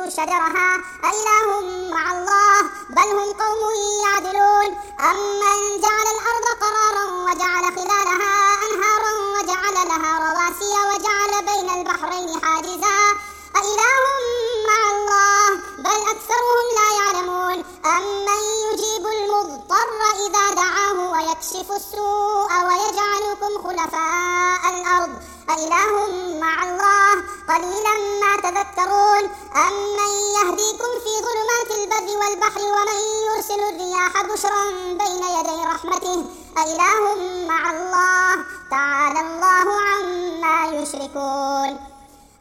شجرها أإله مع الله بل هم قوم يعدلون أمن جعل الأرض قرارا وجعل خلالها أنهارا وجعل لها رواسي وجعل بين البحرين حاجزا أإله مع الله بل أكثرهم لا يعلمون أمن يجيب المضطر إذا دعاه ويكشف السوء ويجعلكم خلفاء الأرض أإله مع الله قليلا ما تذكرون أمن يهديكم في ظلمات البر والبحر ومن يرسل الرياح بشرا بين يدي رحمته أإله مع الله تعالى الله عما يشركون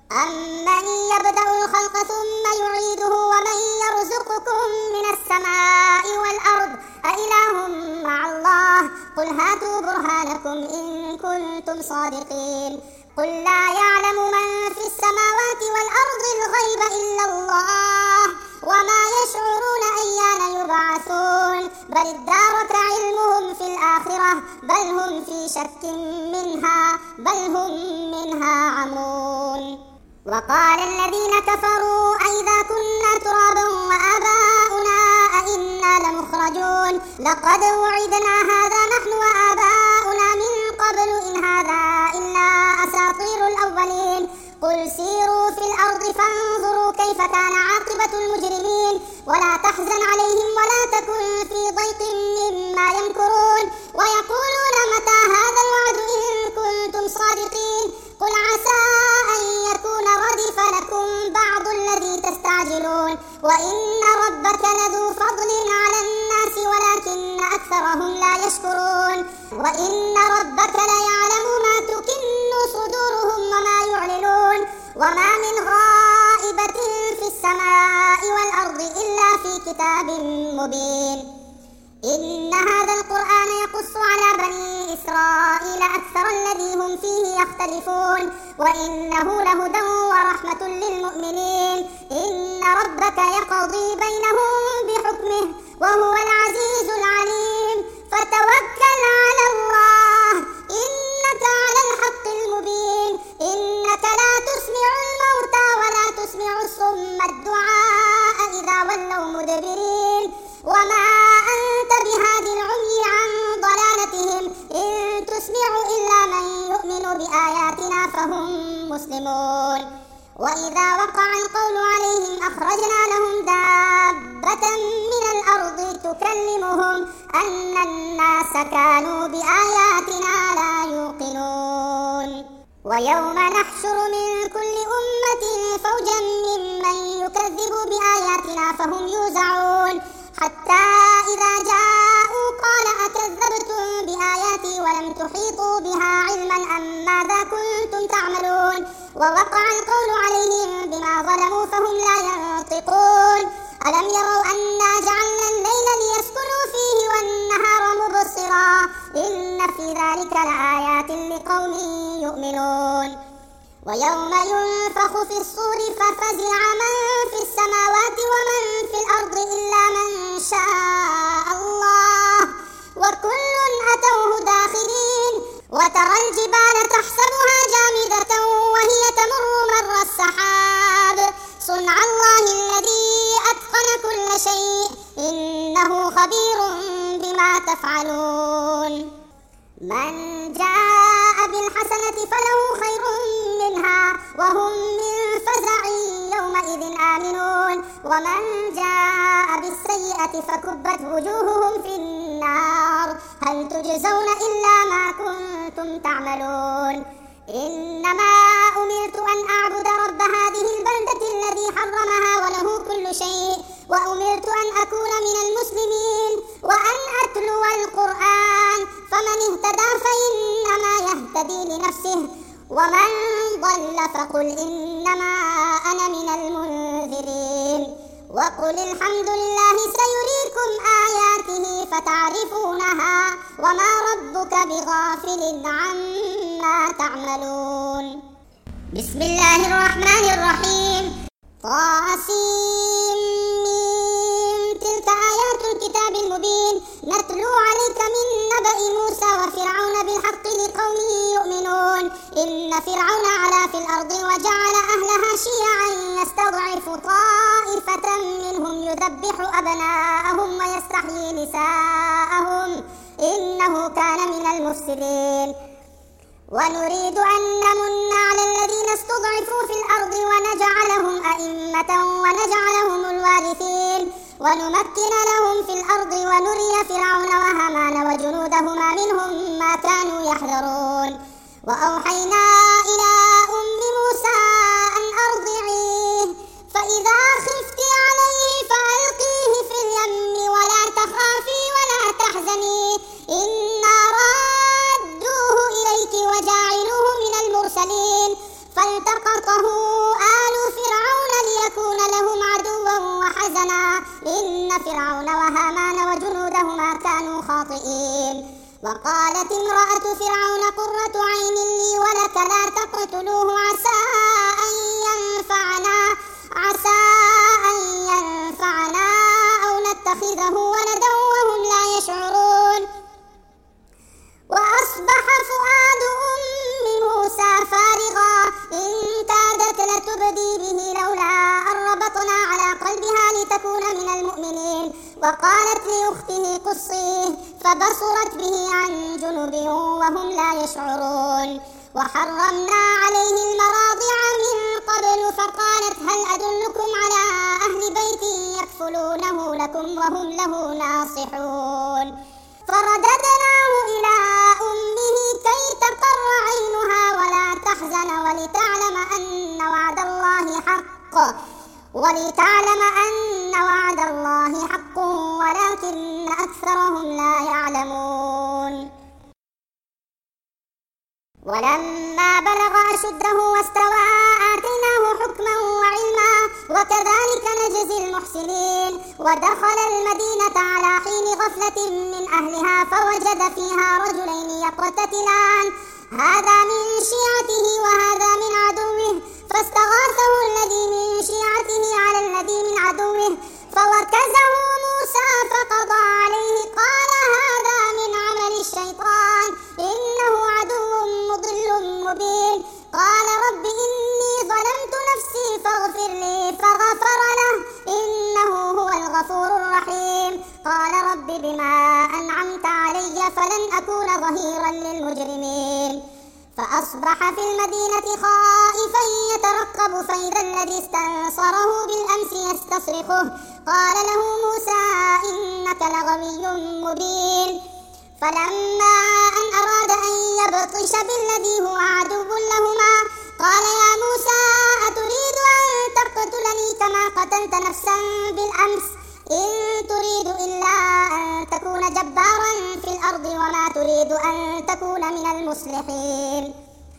أمن يبدأ الخلق ثم يعيده ومن يرزقكم من السماء والأرض أإله مع الله قل هاتوا برهانكم إن كنتم صادقين قل لا يعلم من في السماوات والأرض الغيب إلا الله وما يشعرون أيان يبعثون بل ادارك علمهم في الآخرة بل هم في شك منها بل هم منها عمون وقال الذين كفروا أئذا كنا ترابا وآباؤنا أئنا لمخرجون لقد وعدنا هذا نحن وآباؤنا من قبل إن هذا إلا أساطير الأولين قل سيروا في الأرض فانظروا كيف كان عاقبة المجرمين ولا تحزن عليهم ولا تكن في ضيق مما يمكرون ويقولون متى هذا الوعد إن كنتم صادقين قل عسى أن يكون ردف لكم بعض الذي تستعجلون وإن ربك لذو فضل على الناس ولكن أكثرهم لا يشكرون وإن ربك ليعلم ما تكن صدورهم وما يعلنون وما من غائبة في السماء والأرض إلا في كتاب مبين إن هذا القرآن يقص على بني إسرائيل أكثر الذي هم فيه يختلفون وإنه لهدى ورحمة للمؤمنين إن ربك يقضي بينهم بحكمه وهو العزيز العليم فتوكل على الله إنك على الحق المبين إنك لا تسمع الموتى ولا تسمع الصم الدعاء إذا ولوا مدبرين وما أنت بهاد العمي عن ضلالتهم إن تسمع إلا من يؤمن بآياتنا فهم مسلمون وإذا وقع القول عليهم أخرجنا لهم دابة من الأرض تكلمهم أن الناس كانوا بآياتنا لا يوقنون ويوم نحشر من كل أمة فوجا ممن يكذب بآياتنا فهم يوزعون حتى إذا جاءوا قال أكذبتم بآياتي ولم تحيطوا بها علما أم ماذا كنتم تعملون ووقع القول عليهم بما ظلموا فهم لا ينطقون ألم يروا أنا جعلنا الليل ليسكنوا فيه والنهار مبصرا إن في ذلك لآيات لقوم يؤمنون ويوم ينفخ في الصور ففزع من في السماوات ومن في الأرض إلا من شاء الله وكل أتوه داخرين وترى الجبال تحسبها جامدة وهي تمر مر السحاب صنع الله الذي أتقن كل شيء إنه خبير بما تفعلون من جاء بالحسنة فله خير منها وهم من فزع يومئذ آمنون ومن جاء بالسيئة فكبت وجوههم في النار هل تجزون إلا ما كنتم تعملون إنما أمرت أن أعبد رب هذه البلدة الذي حرمها وله كل شيء وأمرت أن أكون من المسلمين وأن أتلو القرآن فمن اهتدى فإنما يهتدي لنفسه ومن ضل فقل إنما أنا من المنذرين وقل الحمد لله سيريكم آياته فتعرفونها وما ربك بغافل عما تعملون بسم الله الرحمن الرحيم طاسيم تلك آيات الكتاب المبين نتلو عليك من نبأ موسى وفرعون بالحق بالحق لقوم يؤمنون إن فرعون علا في الأرض وجعل أهلها شيعا يستضعف طائفة منهم يذبح أبناءهم ويستحيي نساءهم إنه كان من المفسدين ونريد أن نمن على الذين استضعفوا في الأرض ونجعلهم أئمة ونجعلهم الوارثين ونمكن لهم في الأرض ونري فرعون وهامان وجنودهما منهم ما كانوا يحذرون وأوحينا إلى أم موسى أن أرضعيه فإذا خفت عليه فألقيه في اليم ولا تخافي ولا تحزني إنا رادوه إليك وجاعلوه من المرسلين فالتقطه آل فرعون ليكون لهم عدوا وحزنا إن فرعون وهامان وجنودهما كانوا خاطئين وقالت امرأة فرعون قرة عين لي ولك لا تقتلوه عسى أن ينفعنا أو نتخذه ولدا وهم لا يشعرون وأصبح فؤاد أم موسى فارغا إن كادت لتبدي به لولا أن ربطنا على قلبها لتكون من المؤمنين وقالت لأخته قصيه فبصرت به عن جنب وهم لا يشعرون وحرمنا عليه المراضع من قبل فقالت هل أدلكم على أهل بيت يكفلونه لكم وهم له ناصحون فرددناه إلى أمه كي تقر عينها ولا تحزن ولتعلم أن وعد الله حق ولكن أكثرهم لا يعلمون ولما بلغ أشده واستوى آتيناه حكما وعلما وكذلك نجزي المحسنين ودخل المدينة على حين غفلة من أهلها فوجد فيها رجلين يقتتلان هذا من شيعته وهذا من عدوه فاستغاثه الذي من شيعته على الذي من عدوه فوكزه موسى فقضى عليه قال هذا من عمل الشيطان إنه عدو مضل مبين قال رب إني ظلمت نفسي فاغفر لي فغفر له إنه هو الغفور الرحيم قال رب بما أنعمت علي فلن أكون ظهيرا للمجرمين فأصبح في المدينة خائفا يترقب فإذا الذي استنصره بالأمس يستصرخه قال له موسى إنك لغوي مبين فلما أن أراد أن يبطش بالذي هو عدو لهما قال يا موسى أتريد أن تقتلني كما قتلت نفسا بالأمس إن تريد إلا أن تكون جبارا في الأرض وما تريد أن تكون من المصلحين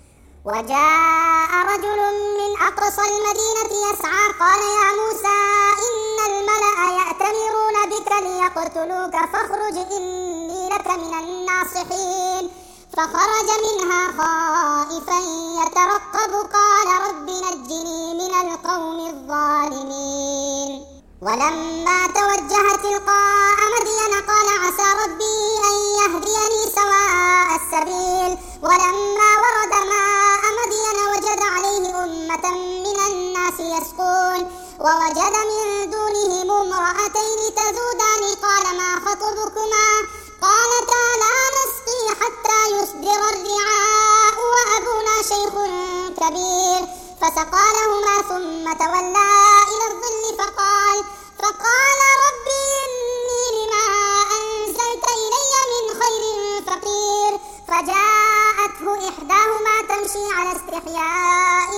وجاء رجل من أقصى المدينة يسعى قال يا موسى إن الملأ يأتمرون بك ليقتلوك فاخرج إني لك من الناصحين فخرج منها خائفا يترقب قال رب نجني من القوم الظالمين ولما توجه تلقاء مدين قال عسى ربي أن يهديني سواء السبيل ولما ورد ماء مدين وجد عليه أمة من الناس يسقون ووجد من دونهم امرأتين تذودان قال ما خطبكما قالتا لا نسقي حتى يصدر الرعاء وأبونا شيخ كبير فسقى لهما ثم تولى إلى الظل فقال ربي إني لما أنزلت إلي من خير فقير فجاءته إحداهما تمشي على استحياء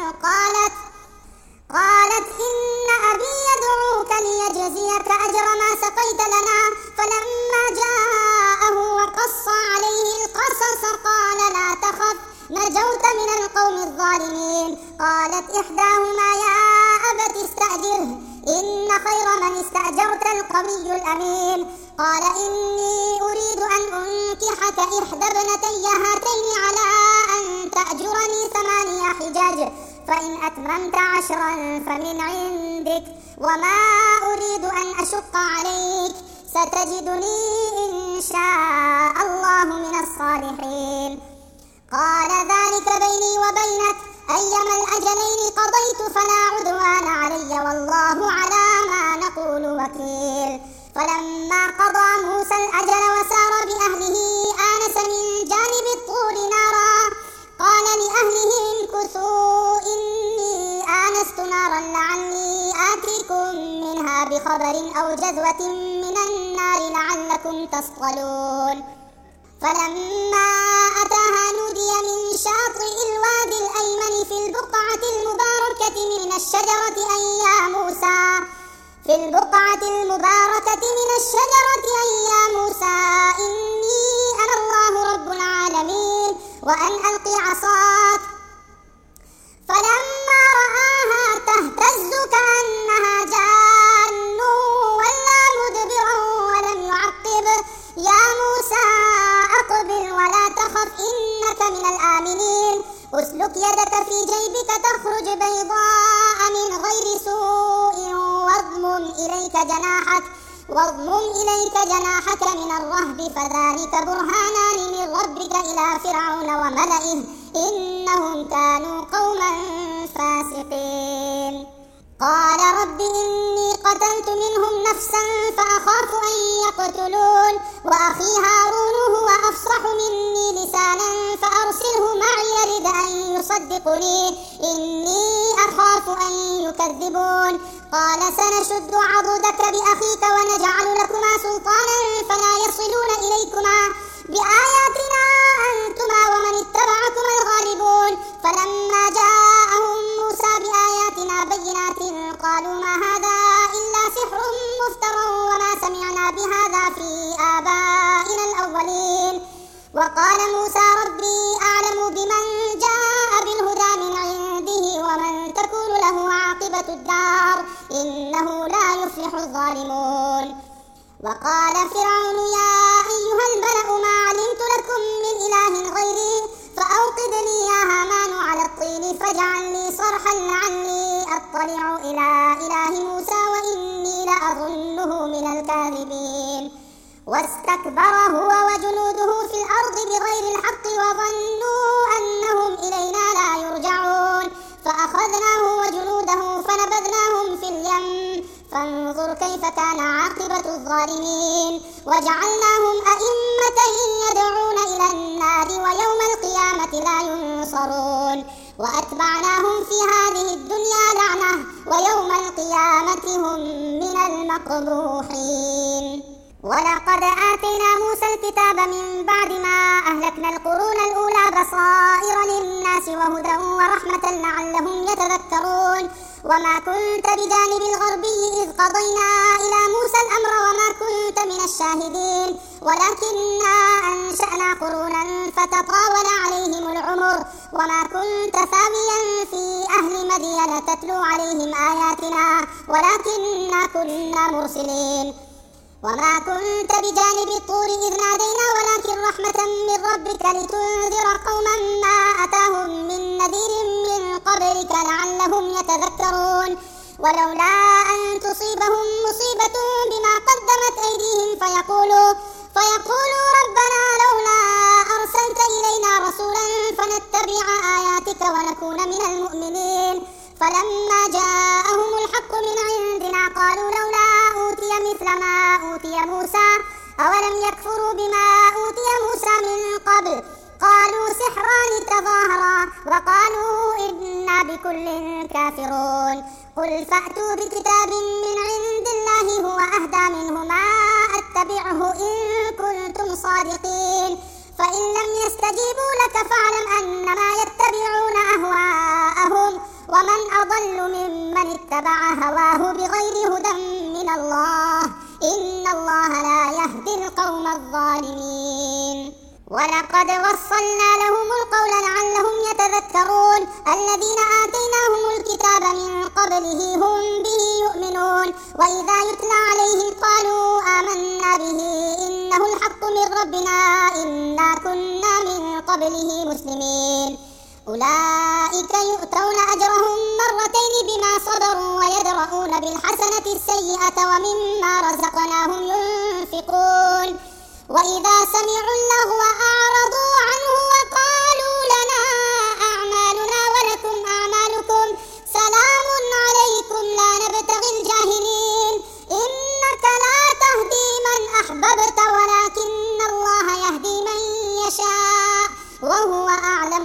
قالت إن أبي يدعوك ليجزيك أجر ما سقيت لنا فلما جاءه وقص عليه القصص قال لا تخف نجوت من القوم الظالمين قالت إحداهما يا أبت استأجره إن خير من استأجرت القوي الأمين قال إني أريد أن أنكحك إحدى ابنتي هاتين على أن تأجرني 8 حجج فإن أتممت 10 فمن عندك وما أريد أن أشق عليك ستجدني إن شاء الله من الصالحين الصالحين. قال ذلك بيني وبينك أيما الأجلين قضيت فلا عدوان علي والله على ما نقول وكيل. فلما قضى موسى الأجل وسار بأهله آنس من جانب الطور نارا قال لأهله امكثوا إني آنست نارا لعلي آتيكم منها بخبر أو جذوة من النار لعلكم تصطلون. فلما أتاها نودي من شاطئ الوادي الأيمن في البقعة المباركة من الشجرة أن يا موسى إني أنا الله رب العالمين وأن ألقي عصاك. فلما رآها تهتز كأنها جان ولا مدبرا ولم يعقب يا موسى أقبل ولا تخف إنك من الآمنين. أسلك يدك في جيبك تخرج بيضاء من غير سوء واضمم إليك جناحك من الرهب فذلك برهانان من ربك إلى فرعون وملئه إنهم كانوا قوما فاسقين. قال رب إني قتلت منهم نفسا فأخاف أن يقتلون وأخي هارون هو أفصح مني لسانا فأرسله معي يرد أن يصدقني إني أخاف أن يكذبون. قال سنشد عضدك بأخيك ونجعل لكما سلطانا فلا يصلون إليكما بآياتنا أنتما ومن اتبعكما الغالبون. فلما جاءهم موسى بآياتنا بينات قالوا ما هذا إلا سحر مفترى وما سمعنا بهذا في آبائنا الأولين. وقال موسى ربي أعلم بمن جاء بالهدى من عنده ومن تكون له عاقبة الدار إنه لا يفلح الظالمون. وقال فرعون يا أيها الملأ ما علمت لكم من إله غيري فأوقد لي يا هامان على الطين فاجعل لي صرحا لعلي أطلع إلى إله موسى وإني لأظنه من الكاذبين. واستكبر هو وجنوده في الأرض بغير الحق وظنوا أنهم إلينا لا يرجعون. فأخذناه وجنوده فنبذناهم في اليم فانظر كيف كان عاقبة الظالمين. وجعلناهم أئمة يدعون إلى النار ويوم القيامة لا ينصرون. وأتبعناهم في هذه الدنيا لعنة ويوم القيامة هم من المقبوحين. ولقد آتينا موسى الكتاب من بعد ما أهلكنا القرون الأولى بصائر للناس وهدى ورحمة لعلهم يتذكرون. وما كنت بجانب الغربي إذ قضينا إلى موسى الأمر وما كنت من الشاهدين ولكننا أنشأنا قرونا فتطاول عليهم العمر وما كنت ثاويا في أهل مدين تتلو عليهم آياتنا ولكننا كنا مرسلين. وما كنت بجانب الطور إذ نادينا ولكن رحمة من ربك لتنذر قوما ما أتاهم من نذير من قبلك لعلهم يتذكرون. ولولا أن تصيبهم مصيبة بما قدمت أيديهم فيقولوا ربنا لولا أرسلت إلينا رسولا فنتبع آياتك ونكون من المؤمنين. فلما جاءهم الحق من عندنا قالوا لولا أوتي مثل ما أوتي موسى أولم يكفروا بما أوتي موسى من قبل قالوا سحران تظاهرا وقالوا إنا بكل كافرون. قل فأتوا بكتاب من عند الله هو أهدى منهما أتبعه إن كنتم صادقين. فإن لم يستجيبوا لك فاعلم أنما يتبعون أهواءهم ومن أضل ممن اتبع هواه بغير هدى من الله إن الله لا يهدي القوم الظالمين. ولقد وصلنا لهم القول لعلهم يتذكرون. الذين آتيناهم الكتاب من قبله هم به يؤمنون وإذا يتلى عليهم قالوا آمنا به إنه الحق من ربنا إنا كنا من قبله مسلمين. أولئك يؤتون أجرهم مرتين بما صبروا ويدرؤون بالحسنة السيئة ومما رزقناهم ينفقون. وإذا سمعوا اللغو أعرضوا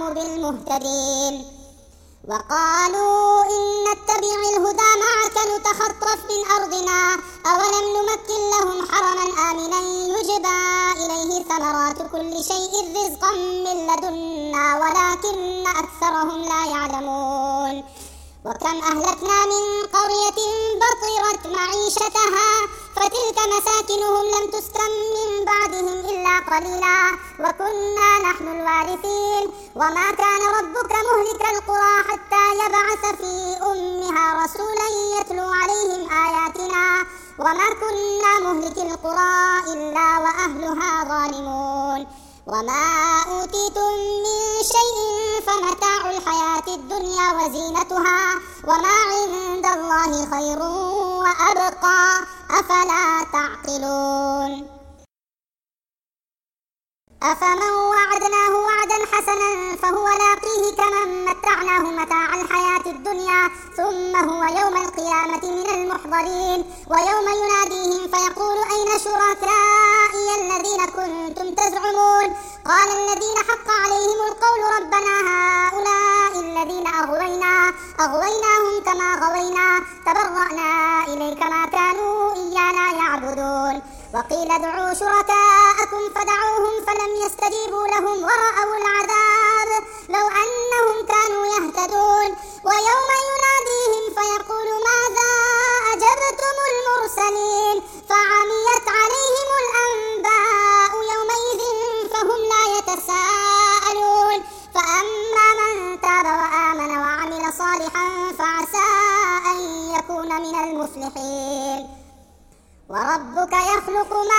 كانوا بالمهتدين. وقالوا إن نتبع الهدى معك نتخطف من أرضنا أولم نمكن لهم حرما آمنا يجبى إليه ثمرات كل شيء رزقا من لدنا ولكن أكثرهم لا يعلمون. وكم أهلكنا من قرية بطرت معيشتها فتلك مساكنهم لم تسكن من بعدهم إلا قليلا وكنا نحن الوارثين. وما كان ربك مهلك القرى حتى يبعث في أمها رسولا يتلو عليهم آياتنا وما كنا مهلك القرى إلا وأهلها ظالمون. وما أوتيتم من شيء فمتاع الحياة الدنيا وزينتها وما عند الله خير وأبقى أفلا تعقلون. أفمن وعدناه وعدا حسنا فهو لاقيه كمن متعناه متاع الحياة الدنيا ثم هو يوم القيامة من المحضرين. ويوم يناديهم فيقول أين شركائي الذين كنتم تزعمون قال الذين حق عليهم القول ربنا هؤلاء الذين أغويناهم كما غوينا تبرأنا إليك ما كانوا إيانا يعبدون. وقيل ادعوا شركاءكم فدعوهم فلم يستجيبوا لهم ورأوا العذاب لو أنهم كانوا يهتدون. ويوم يناديهم فيقول ماذا أجبتم المرسلين فعميت عليهم الأنباء يومئذ فهم لا يتساءلون. فأما من تاب وآمن وعمل صالحا فعسى أن يكون من المفلحين. وربك يخلق ما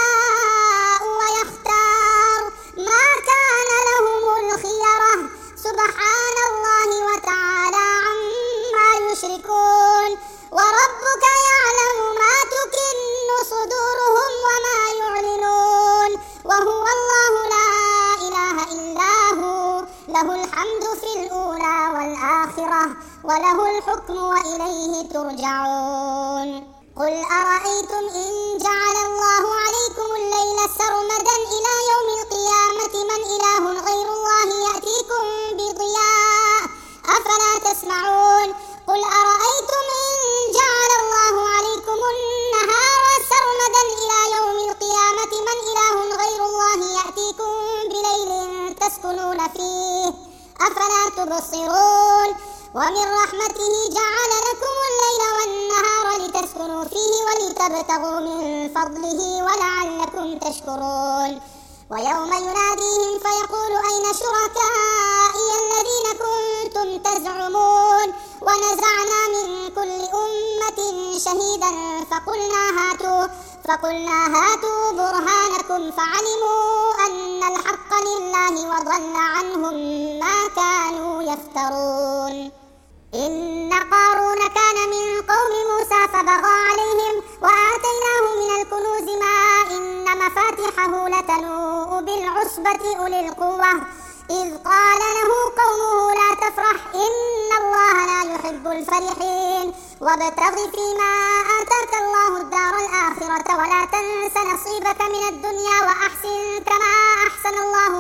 يشاء ويختار ما كان لهم الخيرة سبحان الله وتعالى عما يشركون. وربك يعلم ما تكن صدورهم وما يعلنون وهو الله لا إله إلا هو له الحمد في الأولى والآخرة وله الحكم وإليه ترجعون. قل أرأيتم إن جعل الله عليكم الليل سرمدا إلى يوم القيامة من إله غير الله يأتيكم بضياء أفلا تسمعون. قل أرأيتم إن جعل الله عليكم النهار سرمدا إلى يوم القيامة من إله غير الله يأتيكم بليل تسكنون فيه أفلا تبصرون. ومن رحمته جعل لكم الليل والنهار لتسكنوا فيه ولتبتغوا من فضله ولعلكم تشكرون. ويوم يناديهم فيقول أين شركائي الذين كنتم تزعمون ونزعنا من كل أمة شهيدا فقلنا هاتوا برهانكم فعلموا أن الحق لله وضل عنهم ما كانوا يفترون. إن قارون كان من قوم موسى فبغى عليهم وآتيناه من الكنوز ما إن مفاتحه لتنوء بالعصبة أولي القوة إذ قال له قومه لا تفرح إن الله لا يحب الفرحين. وابتغ فيما آتاك الله الدار الآخرة ولا تنس نصيبك من الدنيا وأحسن كما أحسن الله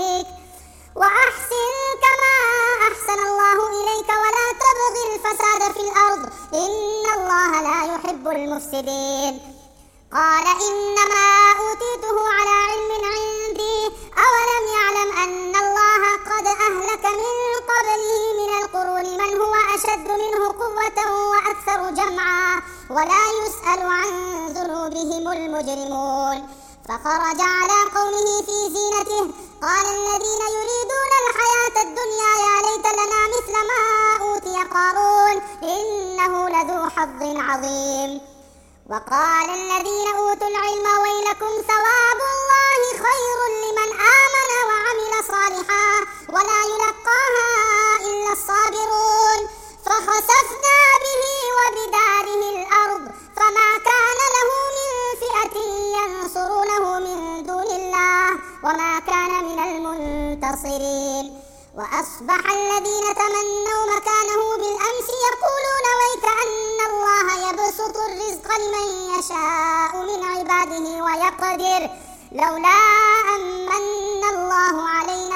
إليك ولا تبغ الفساد في الأرض إن الله لا يحب المفسدين. قال إنما أوتيته على علم عندي أولم يعلم أن الله قد أهلك من قبله من القرون من هو أشد منه قوة وأكثر جمعا ولا يسأل عن ذنوبهم المجرمون. فخرج على قومه في زينته قال الذين يريدون الحياة الدنيا يا ليت لنا مثل ما أوتي قارون إنه لذو حظ عظيم. وقال الذين أوتوا العلم ويلكم ثواب الله خير لمن آمن وعمل صالحا ولا يلقاها إلا الصابرون. فخسفنا به وبداره الأرض فما كان له من فئة ينصرونه من دون الله وما كان من المنتصرين. وأصبح الذين تمنوا مكانه بالأمس يقولون ويك أن الله يبسط الرزق لمن يشاء من عباده ويقدر لولا أن من الله علينا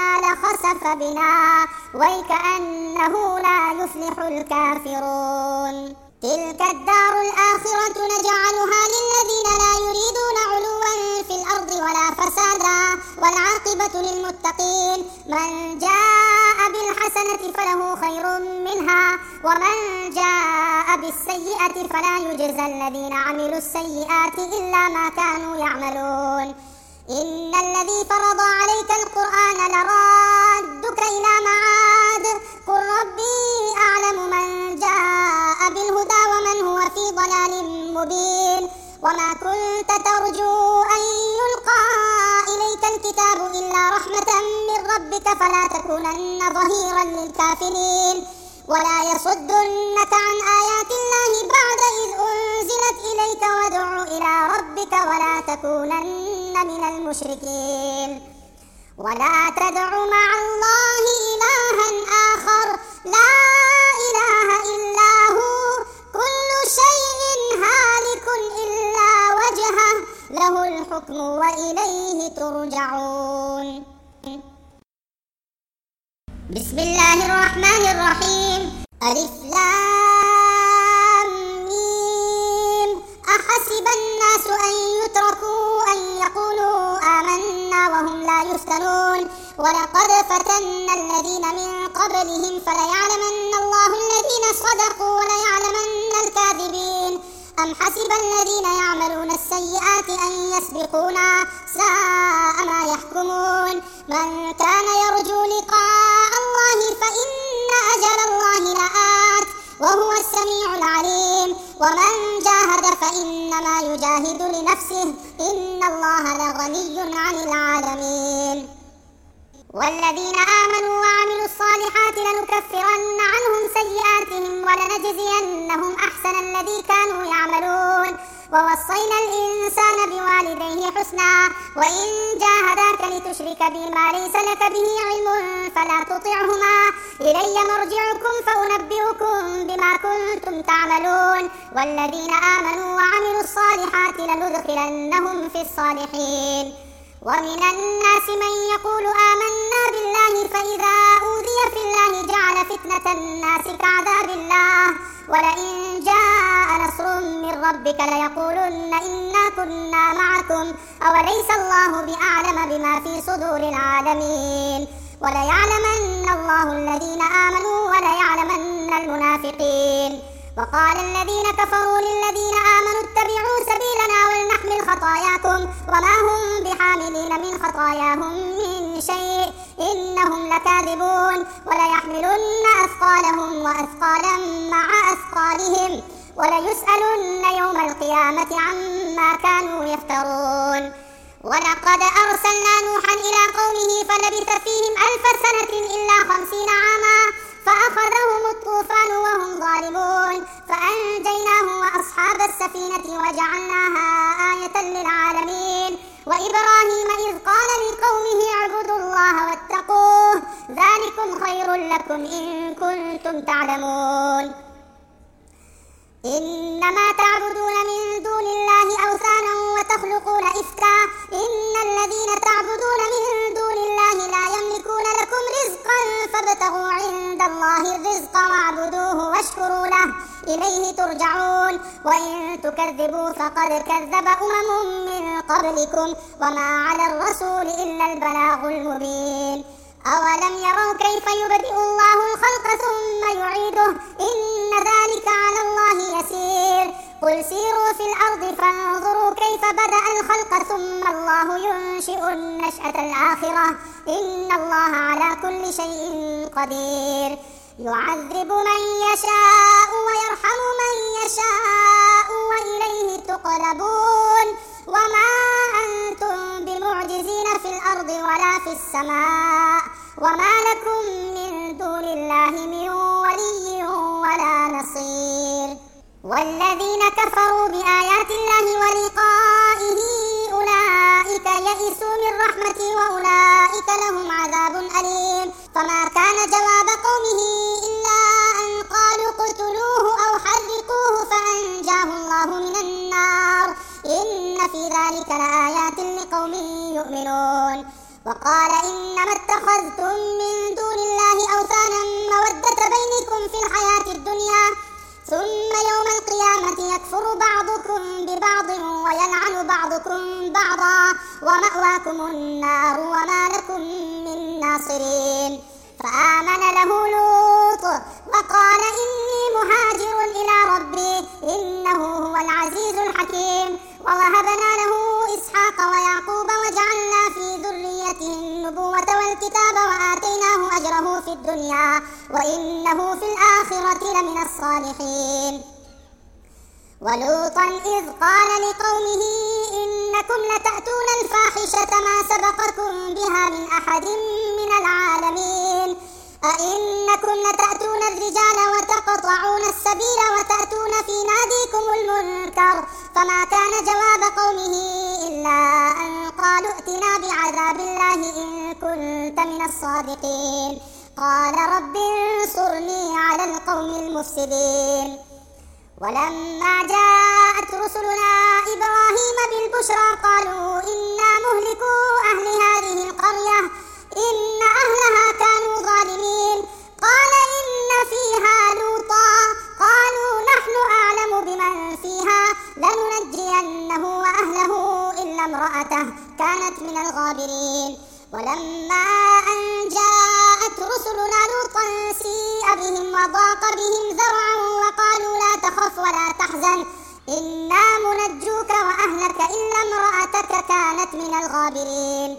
فخسف بنا وكأنه لا يفلح الكافرون. تلك الدار الآخرة نجعلها للذين لا يريدون علوا في الأرض ولا فسادا والعاقبة للمتقين. من جاء بالحسنة فله خير منها ومن جاء بالسيئة فلا يجزى الذين عملوا السيئات إلا ما كانوا يعملون. إن الذي فرض عليك القرآن لرادك إلى معاد قل ربي أعلم من جاء بالهدى ومن هو في ضلال مبين. وما كنت ترجو أن يلقى إليك الكتاب إلا رحمة من ربك فلا تكونن ظهيرا للكافرين. ولا يصدنك عن آيات الله بعد إذ أنزلت إليك وادع إلى ربك ولا تكونن من المشركين. ولا تدع مع الله إلها آخر لا إله إلا هو كل شيء هالك إلا وجهه له الحكم وإليه ترجعون. بسم الله الرحمن الرحيم. ألف لام ميم. أحسب الناس أن يتركوا أن يقولوا آمنا وهم لا يفتنون. ولقد فتنا الذين من قبلهم فليعلمن الله الذين صدقوا وليعلمن الكاذبين. أم حسب الذين يعملون السيئات أن يسبقونا ساء ما يحكمون. من كان يرجو لقاء الله فإن أجل الله لآت وهو السميع العليم. ومن جاهد فإنما يجاهد لنفسه إن الله لغني عن العالمين. والذين آمنوا وعملوا الصالحات لنكفرن عنهم سيئاتهم ولنجزينهم أحسن الذي كانوا يعملون. ووصينا الإنسان بوالديه حسنا وإن جاهداك لتشرك بي ما ليس لك به علم فلا تطعهما إلي مرجعكم فأنبئكم بما كنتم تعملون. والذين آمنوا وعملوا الصالحات لندخلنهم في الصالحين. ومن الناس من يقول آمنا بالله فإذا أوذي في الله جعل فتنة الناس كعذاب الله ولئن جاء نصر من ربك ليقولن إنا كنا معكم أوليس الله بأعلم بما في صدور العالمين. وليعلمن الله الذين آمنوا وليعلمن المنافقين. وقال الذين كفروا للذين آمنوا اتبعوا سبيلنا ولنحمل خطاياكم وما هم بحاملين من خطاياهم من شيء إنهم لكاذبون. وليحملن أثقالهم وأثقالا مع أثقالهم وليسألن يوم القيامة عما كانوا يفترون. ولقد أرسلنا نوحا إلى قومه فلبث فيهم 1000 سنة إلا 50 عاما فأخذهم الطوفان وهم ظالمون فأنجيناه وأصحاب السفينة وجعلناها آية للعالمين. وإبراهيم إذ قال لقومه اعبدوا الله واتقوه ذلكم خير لكم إن كنتم تعلمون. إنما تعبدون من دون الله أوثانا وتخلقون إفكا إن الذين تعبدون من دون الله لا يملكون لكم رزقا فابتغوا عند الله الرزق واعبدوه واشكروا له إليه ترجعون. وإن تكذبوا فقد كذب من قبلكم وما على الرسول إلا البلاغ المبين. أولم يروا كيف يبدئ الله الخلق ثم يعيده إن ذلك على الله يسير. قل سيروا في الأرض فانظروا كيف بدأ الخلق ثم الله ينشئ النشأة الآخرة إن الله على كل شيء قدير. يعذب من يشاء ويرحم من يشاء وإليه تقلبون. وما أنتم بمعجزين في الأرض ولا في السماء وما لكم من دون الله من ولي ولا نصير. والذين كفروا بآيات الله ولقائه أولئك يئسوا من رحمتي وأولئك لهم عذاب أليم. فما كان جواب قومه إلا أن قالوا اقتلوه أو حرقوه فأنجاه الله من النار إن في ذلك لآيات لقوم يؤمنون. وقال إنما اتخذتم من دون الله أوثانا مودة بينكم في الحياة الدنيا ثم يوم القيامة يكفر بعضكم ببعض ويلعن بعضكم بعضا ومأواكم النار وما لكم من ناصرين. فآمن له لوط وقال إني مهاجر إلى ربي إنه هو العزيز الحكيم. ووهبنا له إسحاق ويعقوب وجعلنا في ذريته النبوة والكتاب وآتيناه أجره في الدنيا وإنه في الآخرة لمن الصالحين. ولوطا إذ قال لقومه إنكم لتأتون الفاحشة ما سبقكم بها من أحد من العالمين أئنكم لتأتون الرجال وتقطعون السبيل وتأتون في ناديكم المنكر. فما كان جواب قومه إلا أن قالوا ائتنا بعذاب الله إن كنت من الصادقين. قال رب انصرني على القوم المفسدين. ولما جاءت رسلنا إبراهيم بالبشرى قالوا إنا مهلكو أهل هذه القرية إن أهلها كانوا ظالمين. قال إن فيها لوطا قالوا نحن أعلم بمن فيها لننجينه وأهله إلا امرأته كانت من الغابرين. ولما أن جاءت رسلنا لوطا سيء بهم وضاق بهم ذرعا وقالوا لا تخف ولا تحزن إنا منجوك وأهلك إلا امرأتك كانت من الغابرين.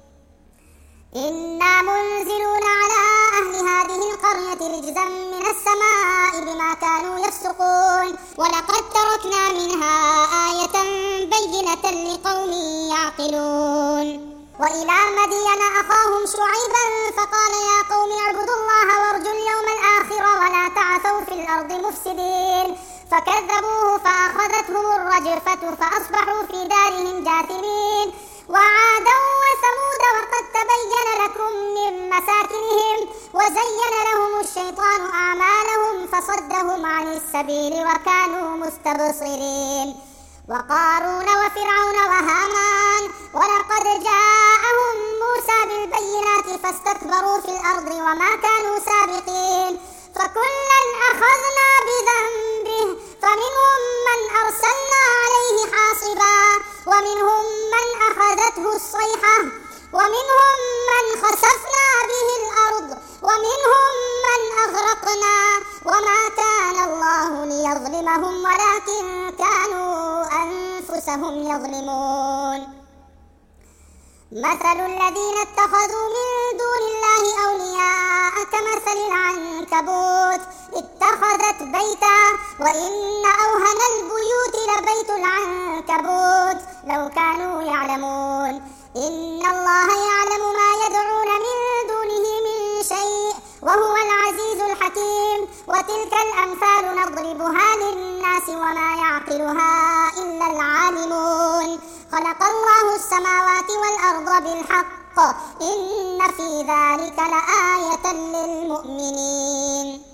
إنا منزلون على أهل هذه القرية رجزا من السماء بما كانوا يفسقون. ولقد تركنا منها آية بينة لقوم يعقلون. وإلى مدين أخاهم شعيبا فقال يا قوم اعبدوا الله وارجوا اليوم الآخر ولا تعثوا في الأرض مفسدين. فكذبوه فأخذتهم الرجفة فأصبحوا في دارهم جاثمين. وعادا وثمود وقد تبين لكم من مساكنهم وزين لهم الشيطان أعمالهم فصدهم عن السبيل وكانوا مستبصرين. وقارون وفرعون وهامان ولقد جاءهم موسى بالبينات فاستكبروا في الأرض وما كانوا سابقين. فكلا أخذنا بذنبه فمنهم من أرسلنا عليه حاصبا ومنهم من أخذته الصيحة ومنهم من خسفنا به الأرض ومنهم من أغرقنا وما كان الله ليظلمهم ولكن كانوا أنفسهم يظلمون. مثل الذين اتخذوا من دون الله أولياء كمثل العنكبوت اتخذت بيتا وإن أوهن البيوت لبيت العنكبوت لو كانوا يعلمون. إن الله يعلم ما يدعون من دونه من شيء وهو العزيز الحكيم. وتلك الأمثال نضربها للناس وما يعقلها إلا العالمون. خلق الله السماوات والأرض بالحق إن في ذلك لآية للمؤمنين.